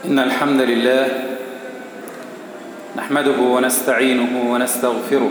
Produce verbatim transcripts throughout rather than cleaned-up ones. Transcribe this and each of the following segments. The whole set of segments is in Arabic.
إن الحمد لله نحمده ونستعينه ونستغفره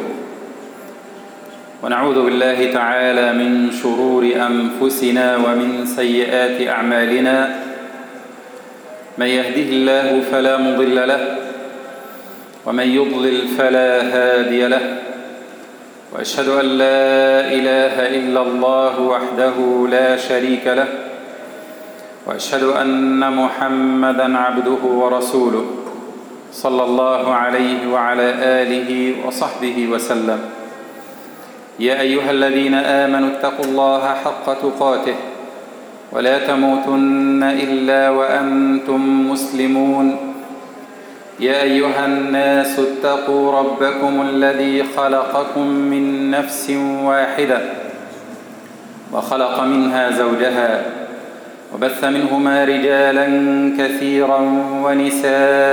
ونعوذ بالله تعالى من شرور أنفسنا ومن سيئات أعمالنا. من يهده الله فلا مضل له ومن يضلل فلا هادي له، وأشهد أن لا إله إلا الله وحده لا شريك له، وأشهد أن محمدًا عبده ورسوله صلى الله عليه وعلى آله وصحبه وسلم. يا أيها الذين آمنوا اتقوا الله حق تقاته ولا تموتن إلا وأنتم مسلمون. يا أيها الناس اتقوا ربكم الذي خلقكم من نفس واحدة وخلق منها زوجها وبث منهما رجالا كثيرا ونساء،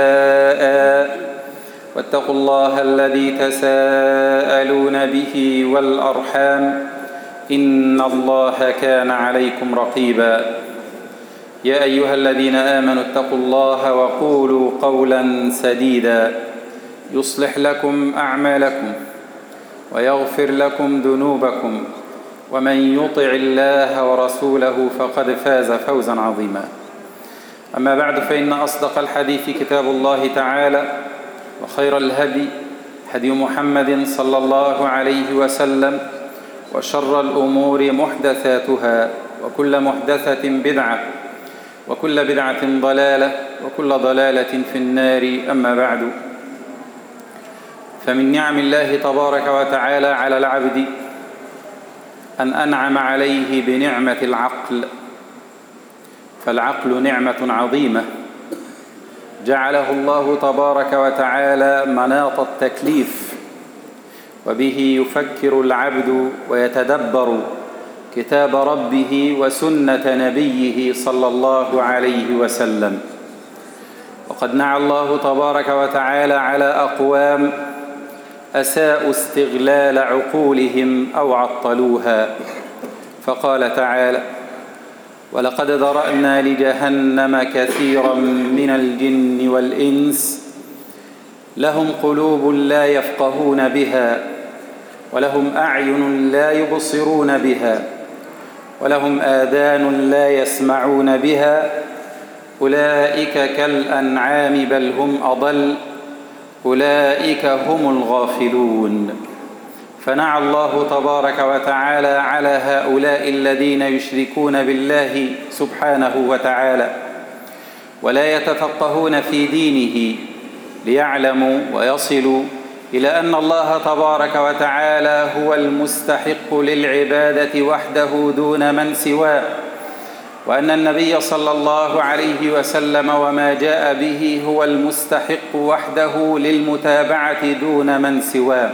واتقوا الله الذي تساءلون به والأرحام إن الله كان عليكم رقيبا. يا أيها الذين آمنوا اتقوا الله وقولوا قولا سديدا يصلح لكم أعمالكم ويغفر لكم ذنوبكم، ومن يطع الله ورسوله فقد فاز فوزا عظيما. أما بعد، فإن أصدق الحديث كتاب الله تعالى، وخير الهدي هدي محمد صلى الله عليه وسلم، وشر الأمور محدثاتها، وكل محدثة بدعة، وكل بدعة ضلالة، وكل ضلالة في النار. أما بعد، فمن نعم الله تبارك وتعالى على العبد أن أنعم عليه بنعمة العقل، فالعقل نعمة عظيمة جعله الله تبارك وتعالى مناط التكليف، وبه يفكر العبد ويتدبر كتاب ربه وسنة نبيه صلى الله عليه وسلم. وقد نعى الله تبارك وتعالى على أقوام أساءوا استغلال عقولهم أو عطلوها، فقال تعالى: ولقد ذرأنا لجهنم كثيرا من الجن والإنس لهم قلوب لا يفقهون بها، ولهم أعين لا يبصرون بها، ولهم آذان لا يسمعون بها، أولئك كالأنعام بل هم أضل، أولئك هم الغافلون. فنعى الله تبارك وتعالى على هؤلاء الذين يشركون بالله سبحانه وتعالى ولا يتفقهون في دينه ليعلموا ويصلوا إلى أن الله تبارك وتعالى هو المستحق للعبادة وحده دون من سواه، وأن النبي صلى الله عليه وسلم وما جاء به هو المستحق وحده للمتابعة دون من سواه.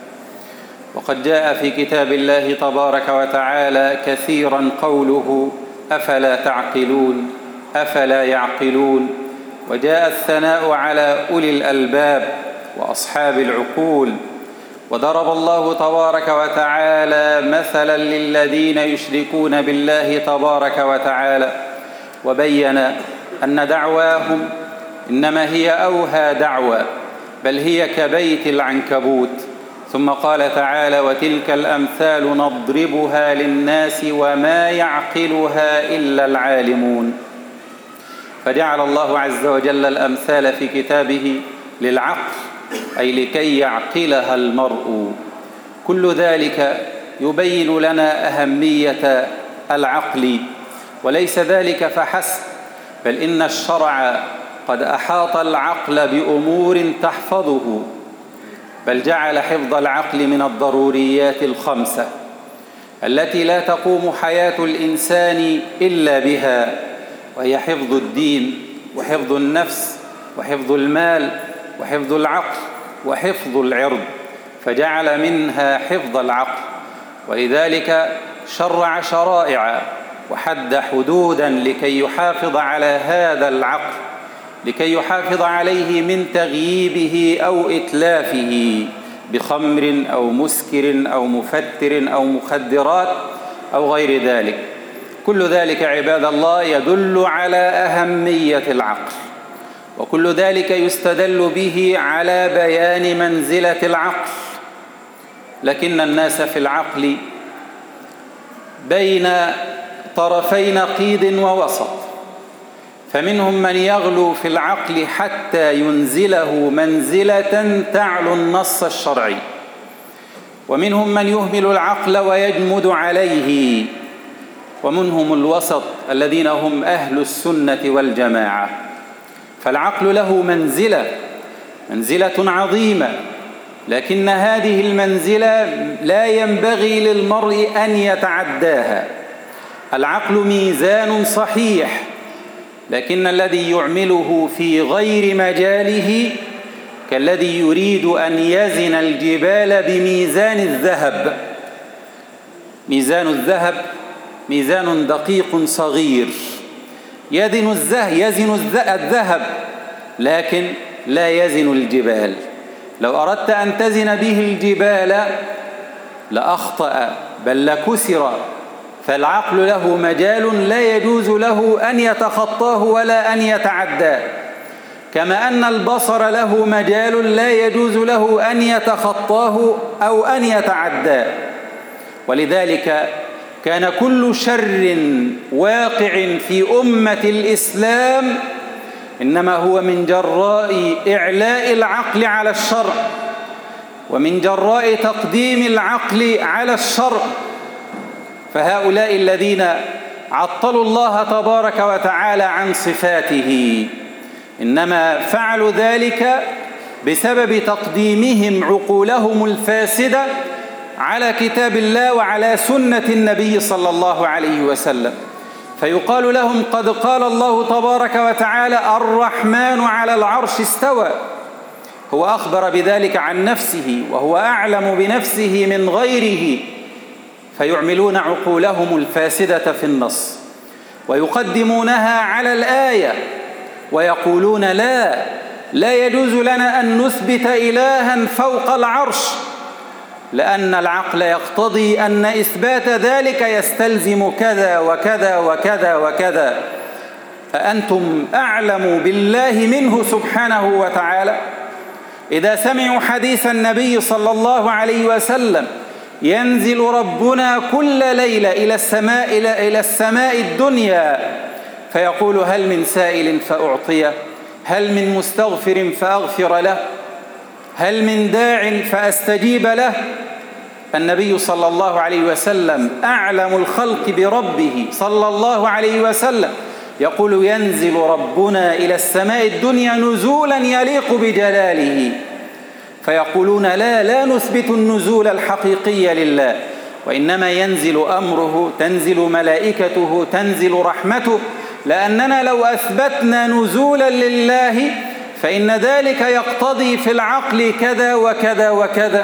وقد جاء في كتاب الله تبارك وتعالى كثيرا قوله: أفلا تعقلون، أفلا يعقلون. وجاء الثناء على أولي الألباب وأصحاب العقول. وضرب الله تبارك وتعالى مثلا للذين يشركون بالله تبارك وتعالى، وبين أن دعواهم إنما هي أوهى دعوى، بل هي كبيت العنكبوت. ثم قال تعالى: وتلك الأمثال نضربها للناس وما يعقلها إلا العالمون. فجعل الله عز وجل الأمثال في كتابه للعقل، أي لكي يعقلها المرء. كل ذلك يبين لنا أهمية العقل، وليس ذلك فحسب، بل إن الشرع قد أحاط العقل بأمور تحفظه، بل جعل حفظ العقل من الضروريات الخمسة التي لا تقوم حياة الإنسان إلا بها، وهي حفظ الدين، وحفظ النفس، وحفظ المال، وحفظ العقل، وحفظ العرض، فجعل منها حفظ العقل. ولذلك شرع شرائع وحد حدودا لكي يحافظ على هذا العقل، لكي يحافظ عليه من تغييبه أو إتلافه بخمر أو مسكر أو مفتر أو مخدرات أو غير ذلك. كل ذلك عباد الله يدل على أهمية العقل. وكل ذلك يستدل به على بيان منزلة العقل. لكن الناس في العقل بين طرفي نقيض ووسط، فمنهم من يغلو في العقل حتى ينزله منزلة تعلو النص الشرعي، ومنهم من يهمل العقل ويجمد عليه، ومنهم الوسط الذين هم أهل السنة والجماعة. فالعقل له منزلة منزلة عظيمة، لكن هذه المنزلة لا ينبغي للمرء أن يتعداها. العقل ميزان صحيح، لكن الذي يعمله في غير مجاله كالذي يريد أن يزن الجبال بميزان الذهب. ميزان الذهب ميزان دقيق صغير، يزن يزن الذهب لكن لا يزن الجبال. لو أردت أن تزن به الجبال لأخطأ بل لكسر. فالعقل له مجال لا يجوز له أن يتخطاه ولا أن يتعداه، كما أن البصر له مجال لا يجوز له أن يتخطاه أو أن يتعداه. ولذلك كان كل شر واقع في أمة الإسلام إنما هو من جراء إعلاء العقل على الشرع، ومن جراء تقديم العقل على الشرع. فهؤلاء الذين عطلوا الله تبارك وتعالى عن صفاته إنما فعلوا ذلك بسبب تقديمهم عقولهم الفاسدة على كتاب الله وعلى سنة النبي صلى الله عليه وسلم. فيقال لهم: قد قال الله تبارك وتعالى: الرحمن على العرش استوى. هو أخبر بذلك عن نفسه وهو أعلم بنفسه من غيره، فيعملون عقولهم الفاسدة في النص ويقدمونها على الآية ويقولون: لا لا يجوز لنا أن نثبت إلها فوق العرش، لأن العقل يقتضي أن إثبات ذلك يستلزم كذا وكذا وكذا وكذا. أأنتم أعلم بالله منه سبحانه وتعالى؟ إذا سمعوا حديث النبي صلى الله عليه وسلم: ينزل ربنا كل ليلة إلى السماء إلى السماء الدنيا فيقول: هل من سائل فأعطيه؟ هل من مستغفر فأغفر له؟ هل من داع فأستجيب له؟ النبي صلى الله عليه وسلم أعلم الخلق بربه صلى الله عليه وسلم يقول: ينزل ربنا إلى السماء الدنيا نزولا يليق بجلاله. فيقولون: لا لا نثبت النزول الحقيقي لله، وإنما ينزل أمره، تنزل ملائكته، تنزل رحمته، لأننا لو أثبتنا نزولا لله فإن ذلك يقتضي في العقل كذا وكذا وكذا.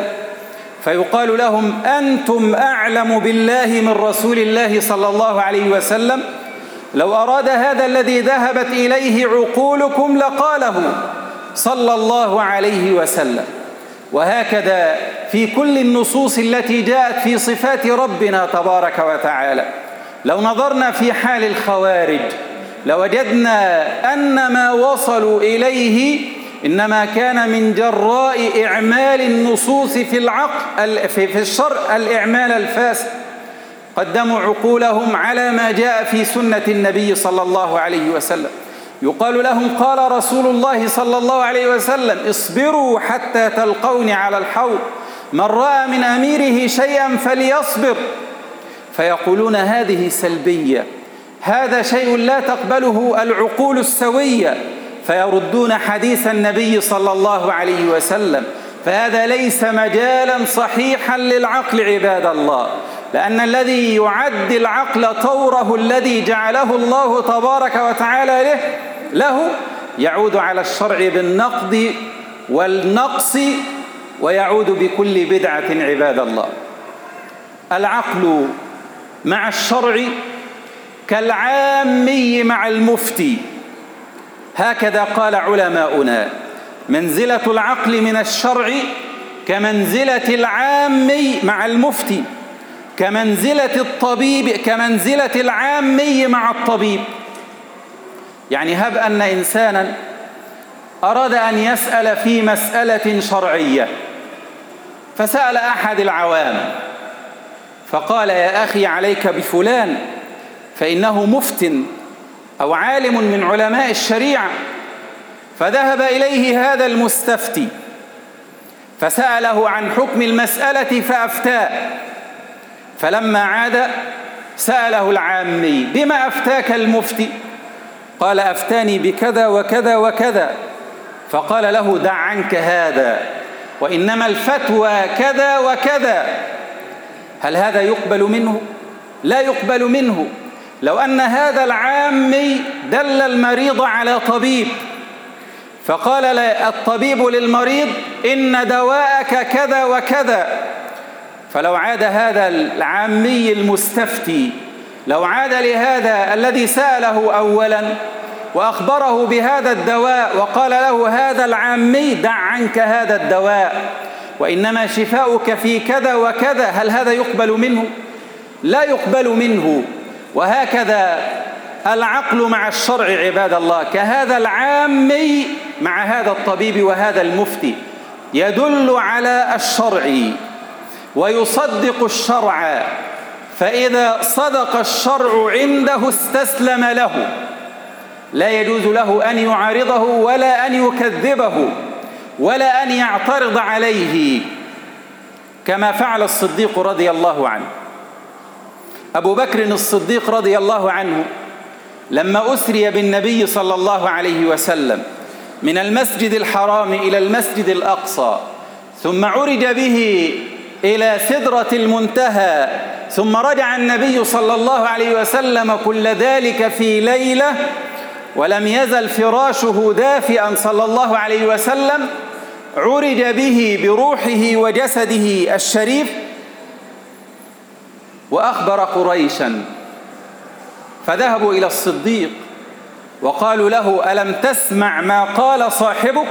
فيقال لهم: أنتم أعلم بالله من رسول الله صلى الله عليه وسلم؟ لو أراد هذا الذي ذهبت إليه عقولكم لقاله صلى الله عليه وسلم. وهكذا في كل النصوص التي جاءت في صفات ربنا تبارك وتعالى. لو نظرنا في حال الخوارج لوجدنا أن ما وصلوا إليه إنما كان من جراء إعمال النصوص في العقل في الشرع، الإعمال الفاسد. قدموا عقولهم على ما جاء في سنة النبي صلى الله عليه وسلم. يقال لهم: قال رسول الله صلى الله عليه وسلم: اصبروا حتى تلقوني على الحوض، من رأى من أميره شيئا فليصبر. فيقولون: هذه سلبية، هذا شيء لا تقبله العقول السوية، فيردون حديث النبي صلى الله عليه وسلم. فهذا ليس مجالا صحيحا للعقل عباد الله، لأن الذي يعد العقل طوره الذي جعله الله تبارك وتعالى له, له يعود على الشرع بالنقد والنقص، ويعود بكل بدعة عباد الله. العقل مع الشرع كالعامي مع المفتي، هكذا قال علماؤنا: منزلة العقل من الشرع كمنزلة العامي مع المفتي، كمنزلة الطبيب كمنزلة العامي مع الطبيب. يعني هب أن إنسانا أراد أن يسأل في مسألة شرعية، فسأل أحد العوام فقال: يا أخي عليك بفلان فإنه مفت أو عالم من علماء الشريعة. فذهب إليه هذا المستفتي فسأله عن حكم المسألة فأفتاه. فلما عاد سأله العامي: بما أفتاك المفتي؟ قال: أفتاني بكذا وكذا وكذا. فقال له: دع عنك هذا، وإنما الفتوى كذا وكذا. هل هذا يقبل منه؟ لا يقبل منه. لو أن هذا العامي دل المريض على طبيب فقال الطبيب للمريض: إن دواءك كذا وكذا، فلو عاد هذا العامي المستفتي، لو عاد لهذا الذي سأله أولا وأخبره بهذا الدواء وقال له هذا العامي: دع عنك هذا الدواء وإنما شفاؤك في كذا وكذا، هل هذا يقبل منه؟ لا يقبل منه. وهكذا العقل مع الشرع عباد الله، كهذا العامي مع هذا الطبيب وهذا المفتي، يدل على الشرع ويصدق الشرع، فإذا صدق الشرع عنده استسلم له، لا يجوز له أن يعارضه ولا أن يكذبه ولا أن يعترض عليه، كما فعل الصديق رضي الله عنه. أبو بكر الصديق رضي الله عنه لما أسري بالنبي صلى الله عليه وسلم من المسجد الحرام إلى المسجد الأقصى، ثم عرج به إلى سدرة المنتهى، ثم رجع النبي صلى الله عليه وسلم كل ذلك في ليلة، ولم يزل فراشه دافئا صلى الله عليه وسلم، عرج به بروحه وجسده الشريف وأخبر قريشا، فذهبوا إلى الصديق وقالوا له: ألم تسمع ما قال صاحبك؟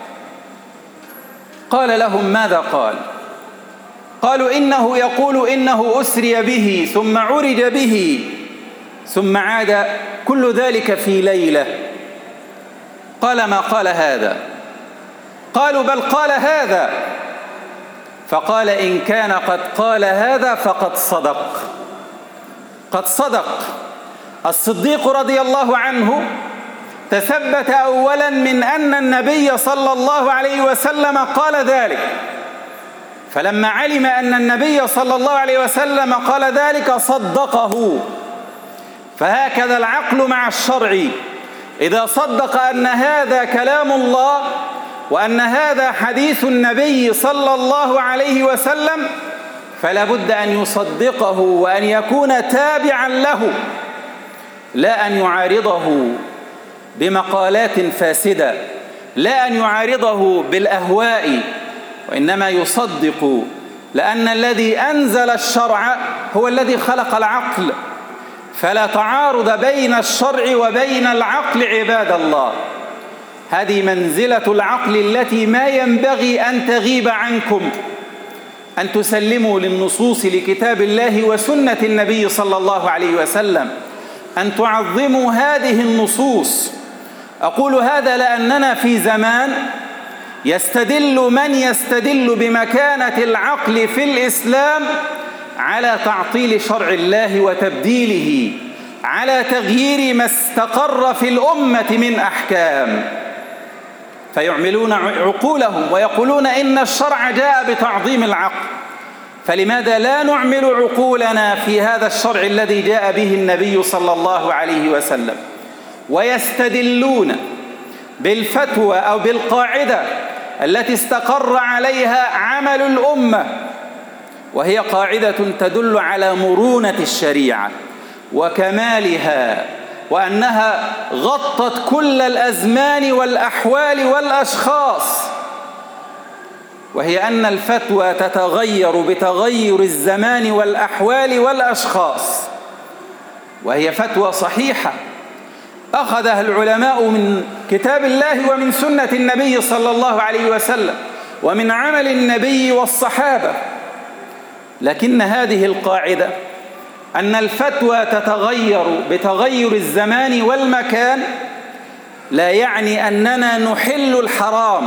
قال لهم: ماذا قال؟ قالوا: إنه يقول إنه أسري به ثم عرج به ثم عاد كل ذلك في ليلة. قال: ما قال هذا؟ قالوا: بل قال هذا. فقال: إن كان قد قال هذا فقد صدق، قد صدق. الصديق رضي الله عنه تثبت أولا من أن النبي صلى الله عليه وسلم قال ذلك، فلما علم أن النبي صلى الله عليه وسلم قال ذلك صدقه. فهكذا العقل مع الشرع، إذا صدق أن هذا كلام الله وأن هذا حديث النبي صلى الله عليه وسلم، فلا بد أن يصدقه وأن يكون تابعا له، لا أن يعارضه بمقالات فاسدة، لا أن يعارضه بالأهواء، وإنما يصدق، لأن الذي أنزل الشرع هو الذي خلق العقل، فلا تعارض بين الشرع وبين العقل عباد الله. هذه منزلة العقل التي ما ينبغي أن تغيب عنكم، أن تسلموا للنصوص لكتاب الله وسنة النبي صلى الله عليه وسلم، أن تعظموا هذه النصوص. أقول هذا لأننا في زمان يستدل من يستدل بمكانة العقل في الإسلام على تعطيل شرع الله وتبديله، على تغيير ما استقر في الأمة من أحكام، فيعملون عقولهم ويقولون إن الشرع جاء بتعظيم العقل، فلماذا لا نعمل عقولنا في هذا الشرع الذي جاء به النبي صلى الله عليه وسلم؟ ويستدلون بالفتوى أو بالقاعدة التي استقر عليها عمل الأمة، وهي قاعدة تدل على مرونة الشريعة وكمالها، وأنها غطت كل الأزمان والأحوال والأشخاص، وهي أن الفتوى تتغير بتغير الزمان والأحوال والأشخاص، وهي فتوى صحيحة أخذها العلماء من كتاب الله ومن سنة النبي صلى الله عليه وسلم ومن عمل النبي والصحابة. لكن هذه القاعدة أن الفتوى تتغير بتغير الزمان والمكان لا يعني أننا نحل الحرام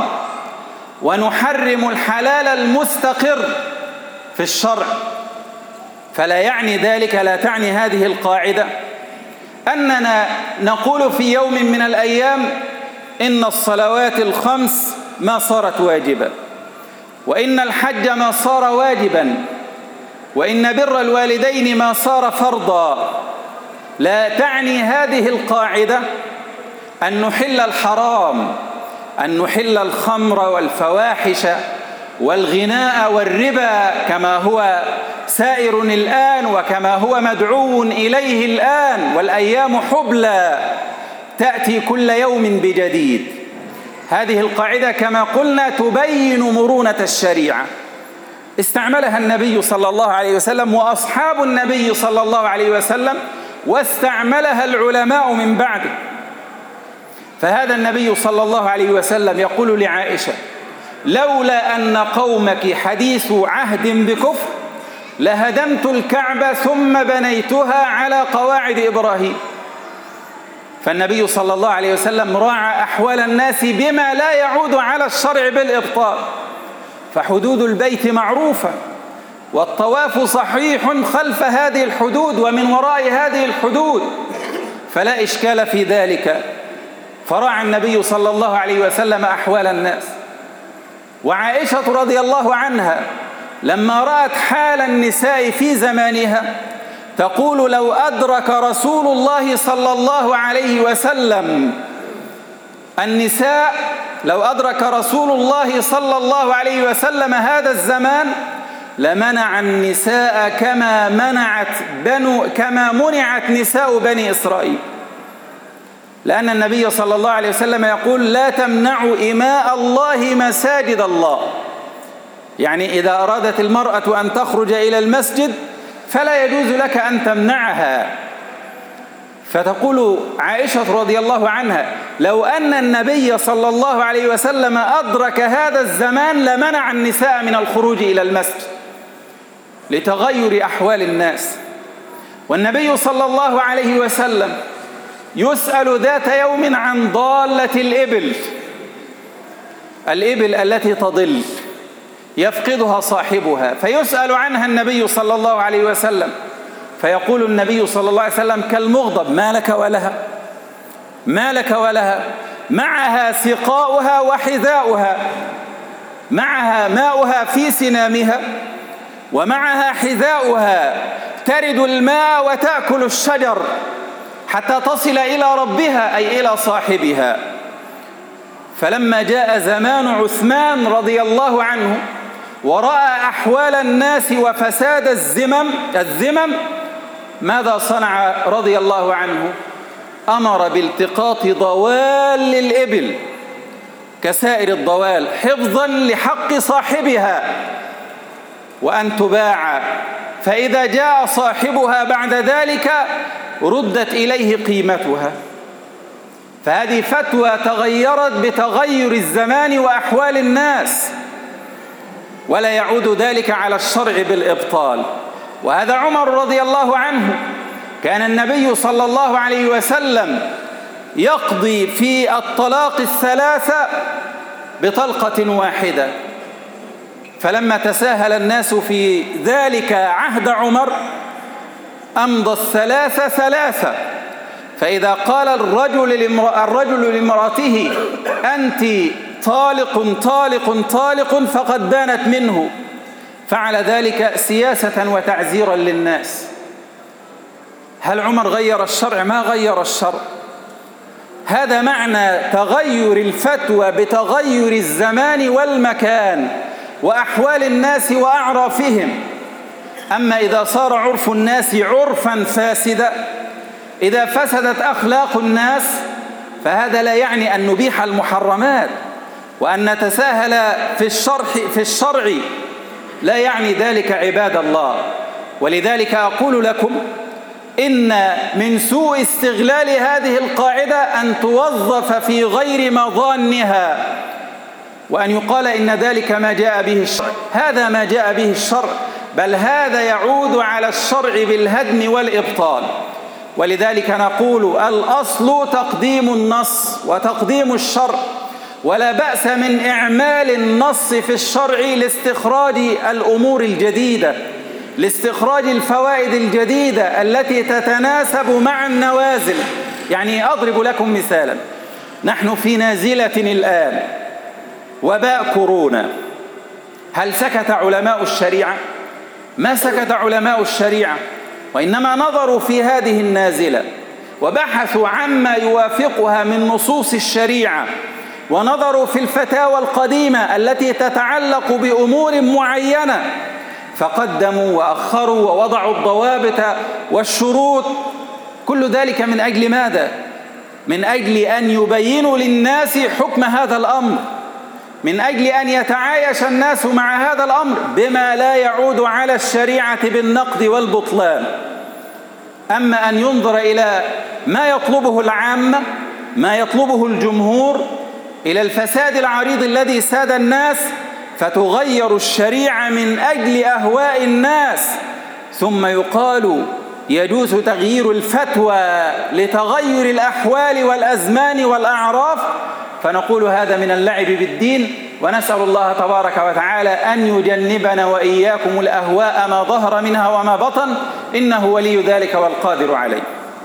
ونحرم الحلال المستقر في الشرع، فلا يعني ذلك، لا تعني هذه القاعدة أننا نقول في يوم من الأيام إن الصلوات الخمس ما صارت واجبة، وإن الحج ما صار واجبا، وإن بر الوالدين ما صار فرضا. لا تعني هذه القاعدة أن نحل الحرام، أن نحل الخمر والفواحش والغناء والربا كما هو سائر الآن وكما هو مدعو إليه الآن، والأيام حبلى تأتي كل يوم بجديد. هذه القاعدة كما قلنا تبين مرونة الشريعة، استعملها النبي صلى الله عليه وسلم وأصحاب النبي صلى الله عليه وسلم، واستعملها العلماء من بعده. فهذا النبي صلى الله عليه وسلم يقول لعائشة: لولا أن قومك حديث عهد بكفر لهدمت الكعبة ثم بنيتها على قواعد إبراهيم. فالنبي صلى الله عليه وسلم راعى أحوال الناس بما لا يعود على الشرع بالإبطال، فحدود البيت معروفة، والطواف صحيح خلف هذه الحدود ومن وراء هذه الحدود، فلا إشكال في ذلك. فراعى النبي صلى الله عليه وسلم أحوال الناس. وعائشة رضي الله عنها لما رأت حال النساء في زمانها تقول: لو أدرك رسول الله صلى الله عليه وسلم النساء لو أدرك رسول الله صلى الله عليه وسلم هذا الزمان لمنع النساء كما منعت بنو كما منعت نساء بني إسرائيل، لأن النبي صلى الله عليه وسلم يقول: لا تمنعوا إماء الله مساجد الله. يعني إذا أرادت المرأة أن تخرج إلى المسجد فلا يجوز لك أن تمنعها. فتقول عائشة رضي الله عنها: لو أن النبي صلى الله عليه وسلم أدرك هذا الزمان لمنع النساء من الخروج إلى المسجد لتغير أحوال الناس. والنبي صلى الله عليه وسلم يسأل ذات يوم عن ضالة الإبل، الإبل التي تضل يفقدها صاحبها، فيسأل عنها النبي صلى الله عليه وسلم فيقول النبي صلى الله عليه وسلم كالمغضب: ما لك ولها، ما لك ولها، معها سقاؤها وحذاؤها، معها ماؤها في سنامها ومعها حذاؤها، ترد الماء وتأكل الشجر حتى تصل إلى ربها أي إلى صاحبها. فلما جاء زمان عثمان رضي الله عنه ورأى أحوال الناس وفساد الزمم الزمم ماذا صنع رضي الله عنه؟ أمر بالتقاط ضوال الإبل كسائر الضوال حفظا لحق صاحبها وأن تباع، فإذا جاء صاحبها بعد ذلك ردت إليه قيمتها. فهذه فتوى تغيرت بتغير الزمان وأحوال الناس، ولا يعود ذلك على الشرع بالإبطال. وهذا عمر رضي الله عنه، كان النبي صلى الله عليه وسلم يقضي في الطلاق الثلاثة بطلقة واحدة، فلما تساهل الناس في ذلك عهد عمر أمضى الثلاثة ثلاثة، فإذا قال الرجل الرجل لامرأته: أنت طالق طالق طالق، فقد بانت منه، فعل ذلك سياسة وتعزيرا للناس. هل عمر غير الشرع؟ ما غير الشرع. هذا معنى تغير الفتوى بتغير الزمان والمكان وأحوال الناس وأعرافهم. أما إذا صار عرف الناس عرفا فاسدا، إذا فسدت أخلاق الناس، فهذا لا يعني أن نبيح المحرمات وأن نتساهل في الشرع في الشرع لا يعني ذلك عباد الله. ولذلك أقول لكم إن من سوء استغلال هذه القاعدة أن توظف في غير مظانها، وأن يقال إن ذلك ما جاء به الشرع. هذا ما جاء به الشرع، بل هذا يعود على الشرع بالهدم والإبطال. ولذلك نقول الأصل تقديم النص وتقديم الشرع، ولا بأس من إعمال النص في الشرع لاستخراج الأمور الجديدة، لاستخراج الفوائد الجديدة التي تتناسب مع النوازل. يعني أضرب لكم مثالا، نحن في نازلة الآن وباء كورونا، هل سكت علماء الشريعة؟ ما سكت علماء الشريعة، وإنما نظروا في هذه النازلة وبحثوا عما يوافقها من نصوص الشريعة، ونظروا في الفتاوى القديمة التي تتعلق بأمور معينة، فقدموا وأخروا ووضعوا الضوابط والشروط. كل ذلك من أجل ماذا؟ من أجل أن يبينوا للناس حكم هذا الأمر، من أجل أن يتعايش الناس مع هذا الأمر بما لا يعود على الشريعة بالنقد والبطلان. أما أن ينظر إلى ما يطلبه العامة، ما يطلبه الجمهور، إلى الفساد العريض الذي ساد الناس، فتغير الشريعة من أجل أهواء الناس، ثم يقال يجوز تغيير الفتوى لتغير الأحوال والأزمان والأعراف، فنقول هذا من اللعب بالدين. ونسأل الله تبارك وتعالى أن يجنبنا وإياكم الأهواء ما ظهر منها وما بطن، إنه ولي ذلك والقادر عليه.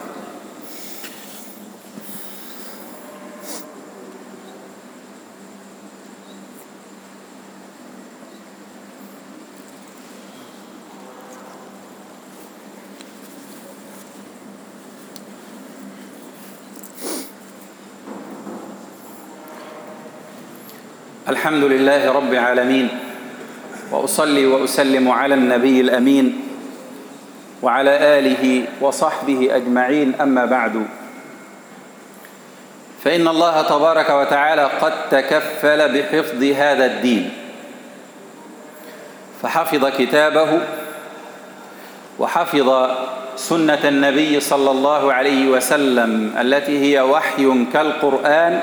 الحمد لله رب العالمين، وأصلي وأسلم على النبي الأمين وعلى آله وصحبه أجمعين. أما بعد، فإن الله تبارك وتعالى قد تكفل بحفظ هذا الدين، فحفظ كتابه وحفظ سنة النبي صلى الله عليه وسلم التي هي وحي كالقرآن،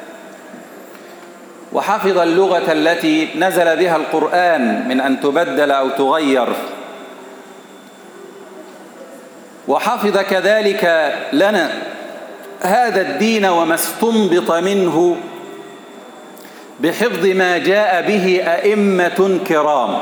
وحفظ اللغة التي نزل بها القرآن من أن تبدل أو تغير، وحفظ كذلك لنا هذا الدين وما استنبط منه بحفظ ما جاء به أئمة كرام.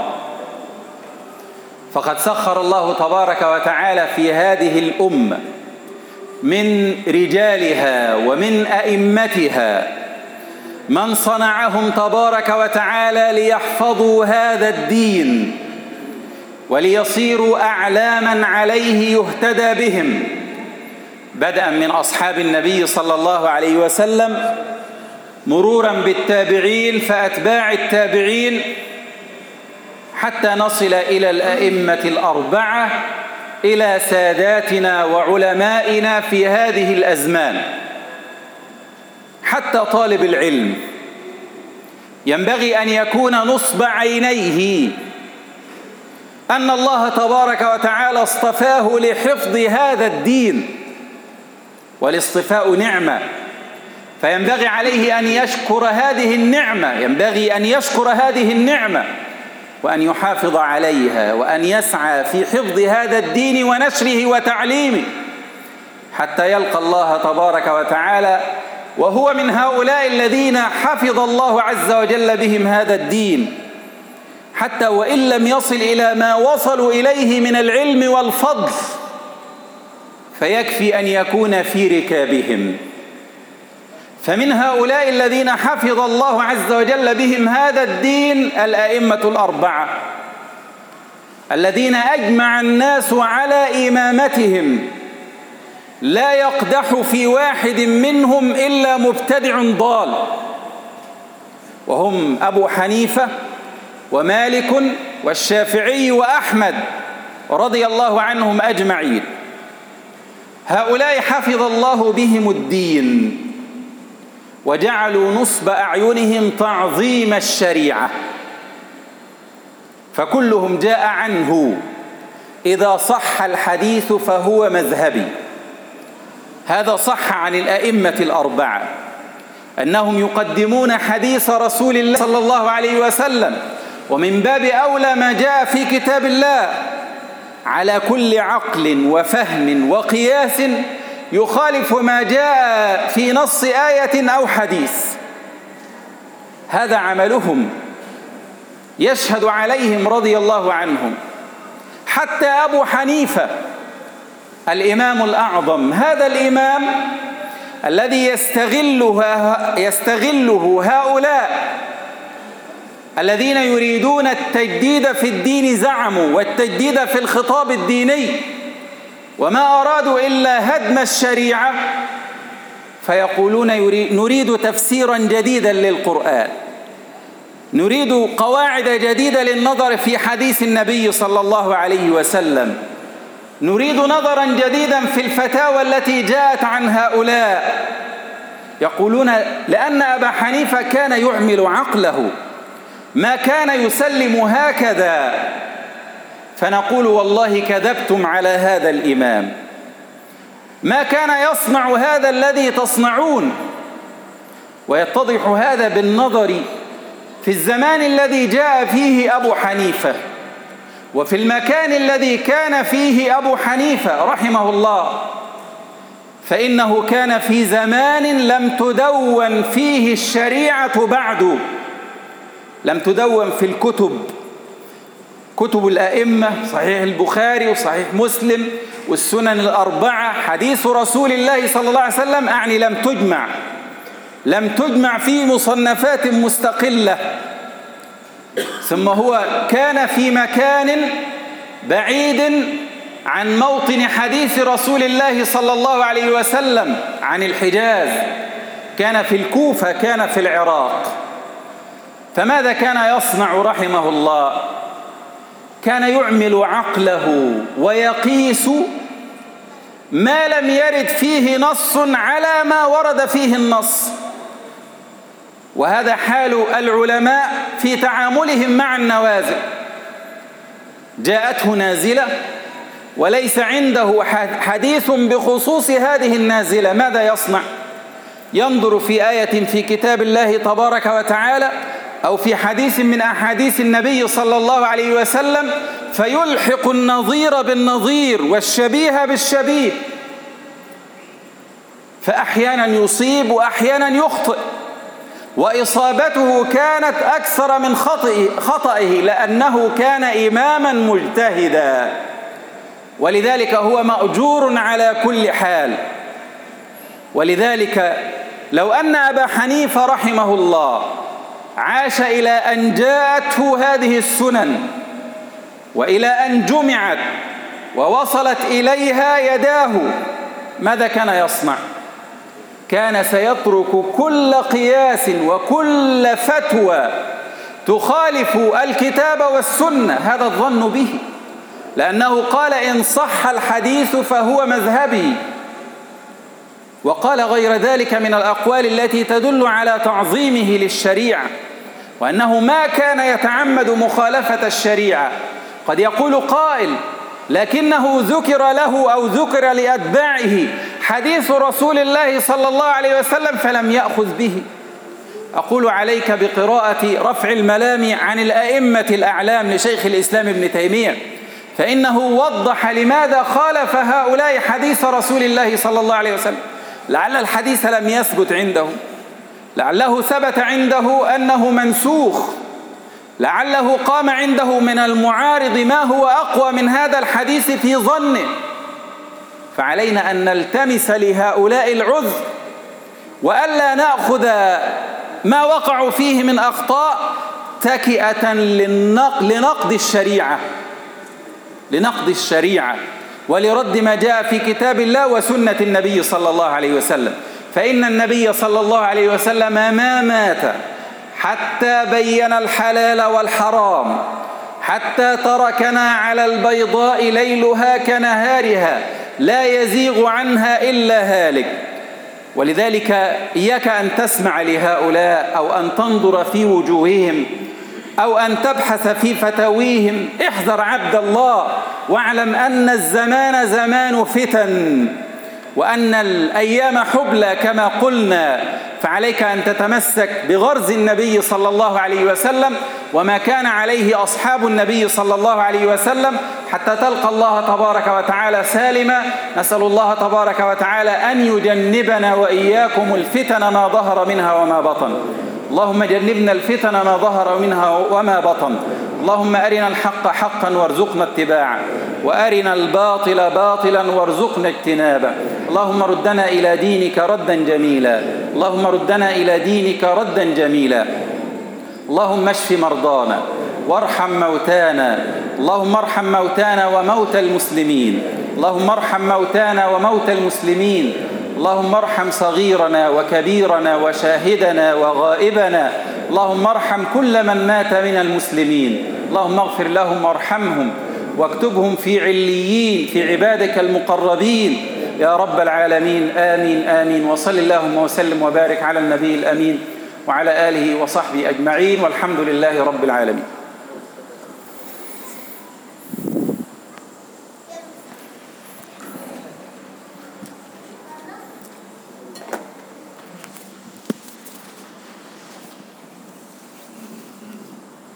فقد سخر الله تبارك وتعالى في هذه الأمة من رجالها ومن أئمتها من صنعهم تبارك وتعالى ليحفظوا هذا الدين وليصيروا أعلاما عليه يهتدى بهم، بدءا من أصحاب النبي صلى الله عليه وسلم، مرورا بالتابعين فأتباع التابعين، حتى نصل إلى الأئمة الأربعة، إلى ساداتنا وعلمائنا في هذه الأزمان. حتى طالب العلم ينبغي أن يكون نصب عينيه أن الله تبارك وتعالى اصطفاه لحفظ هذا الدين، والاصطفاء نعمة، فينبغي عليه أن يشكر هذه النعمة، ينبغي أن يشكر هذه النعمة وأن يحافظ عليها، وأن يسعى في حفظ هذا الدين ونشره وتعليمه، حتى يلقى الله تبارك وتعالى وهو من هؤلاء الذين حفظ الله عز وجل بهم هذا الدين، حتى وإن لم يصل إلى ما وصلوا إليه من العلم والفضل، فيكفي أن يكون في ركابهم. فمن هؤلاء الذين حفظ الله عز وجل بهم هذا الدين الأئمة الأربعة الذين أجمع الناس على إمامتهم، لا يقدح في واحد منهم إلا مبتدع ضال، وهم أبو حنيفة ومالك والشافعي وأحمد رضي الله عنهم أجمعين. هؤلاء حفظ الله بهم الدين وجعلوا نصب أعينهم تعظيم الشريعة، فكلهم جاء عنه إذا صح الحديث فهو مذهبي. هذا صح عن الأئمة الأربعة أنهم يقدمون حديث رسول الله صلى الله عليه وسلم، ومن باب أولى ما جاء في كتاب الله، على كل عقل وفهم وقياس يخالف ما جاء في نص آية أو حديث. هذا عملهم، يشهد عليهم رضي الله عنهم. حتى أبو حنيفة الإمام الأعظم، هذا الإمام الذي يستغله, يستغله هؤلاء الذين يريدون التجديد في الدين زعموا، والتجديد في الخطاب الديني، وما أرادوا إلا هدم الشريعة، فيقولون نريد تفسيرا جديدا للقرآن، نريد قواعد جديدة للنظر في حديث النبي صلى الله عليه وسلم، نريد نظرا جديدا في الفتاوى التي جاءت عن هؤلاء. يقولون لأن أبا حنيفة كان يعمل عقله، ما كان يسلم هكذا. فنقول والله كذبتم على هذا الإمام، ما كان يصنع هذا الذي تصنعون. ويتضح هذا بالنظر في الزمان الذي جاء فيه أبو حنيفة، وفي المكان الذي كان فيه أبو حنيفة رحمه الله، فإنه كان في زمان لم تدون فيه الشريعة بعد، لم تدون في الكتب، كتب الأئمة، صحيح البخاري وصحيح مسلم والسنن الأربعة، حديث رسول الله صلى الله عليه وسلم، أعني لم تجمع لم تجمع في مصنفات مستقلة. ثم هو كان في مكان بعيد عن موطن حديث رسول الله صلى الله عليه وسلم، عن الحجاز، كان في الكوفة، كان في العراق. فماذا كان يصنع رحمه الله؟ كان يعمل عقله ويقيس ما لم يرد فيه نص على ما ورد فيه النص. وهذا حال العلماء في تعاملهم مع النوازل. جاءته نازلة وليس عنده حديث بخصوص هذه النازلة، ماذا يصنع؟ ينظر في آية في كتاب الله تبارك وتعالى أو في حديث من أحاديث النبي صلى الله عليه وسلم، فيلحق النظير بالنظير والشبيه بالشبيه، فأحيانا يصيب وأحيانا يخطئ، وإصابته كانت أكثر من خطئه لأنه كان إماما مجتهدا، ولذلك هو مأجور على كل حال. ولذلك لو أن أبا حنيفة رحمه الله عاش إلى أن جاءته هذه السنن وإلى أن جمعت ووصلت إليها يداه، ماذا كان يصنع؟ كان سيترك كل قياس وكل فتوى تخالف الكتاب والسنة، هذا الظن به، لأنه قال إن صح الحديث فهو مذهبي، وقال غير ذلك من الأقوال التي تدل على تعظيمه للشريعة، وأنه ما كان يتعمد مخالفة الشريعة. قد يقول قائل لكنه ذكر له أو ذكر لأتباعه حديث رسول الله صلى الله عليه وسلم فلم يأخذ به. أقول عليك بقراءة رفع الملام عن الأئمة الأعلام لشيخ الإسلام ابن تيمية، فإنه وضح لماذا خالف هؤلاء حديث رسول الله صلى الله عليه وسلم. لعل الحديث لم يثبت عنده، لعله ثبت عنده أنه منسوخ، لعله قام عنده من المعارض ما هو أقوى من هذا الحديث في ظنه. فعلينا أن نلتمس لهؤلاء العذر، وألا نأخذ ما وقعوا فيه من أخطاء تكئة لنقد الشريعة لنقد الشريعة ولرد ما جاء في كتاب الله وسنة النبي صلى الله عليه وسلم. فإن النبي صلى الله عليه وسلم ما مات حتى بين الحلال والحرام، حتى تركنا على البيضاء ليلها كنهارها لا يزيغ عنها إلا هالك. ولذلك إياك أن تسمع لهؤلاء أو أن تنظر في وجوههم أو أن تبحث في فتاويهم. احذر عبد الله، واعلم أن الزمان زمان فتن، وأن الأيام حبلى كما قلنا. فعليك أن تتمسك بغرز النبي صلى الله عليه وسلم وما كان عليه أصحاب النبي صلى الله عليه وسلم حتى تلقى الله تبارك وتعالى سالما. نسأل الله تبارك وتعالى أن يجنبنا وإياكم الفتن ما ظهر منها وما بطن. اللهم جنبنا الفتن ما ظهر منها وما بطن. اللهم أرنا الحق حقا وارزقنا اتباعه، وأرنا الباطل باطلا وارزقنا اجتنابه. اللهم ردنا إلى دينك ردا جميلا. اللهم ردنا إلى دينك ردا جميلا. اللهم اشف مرضانا وارحم موتانا. اللهم ارحم موتانا وموتى المسلمين. اللهم ارحم موتانا وموتى المسلمين. اللهم ارحم صغيرنا وكبيرنا وشاهدنا وغائبنا. اللهم ارحم كل من مات من المسلمين. اللهم اغفر لهم وارحمهم واكتبهم في عليين في عبادك المقربين يا رب العالمين. آمين آمين. وصل اللهم وسلم وبارك على النبي الأمين وعلى آله وصحبه أجمعين، والحمد لله رب العالمين.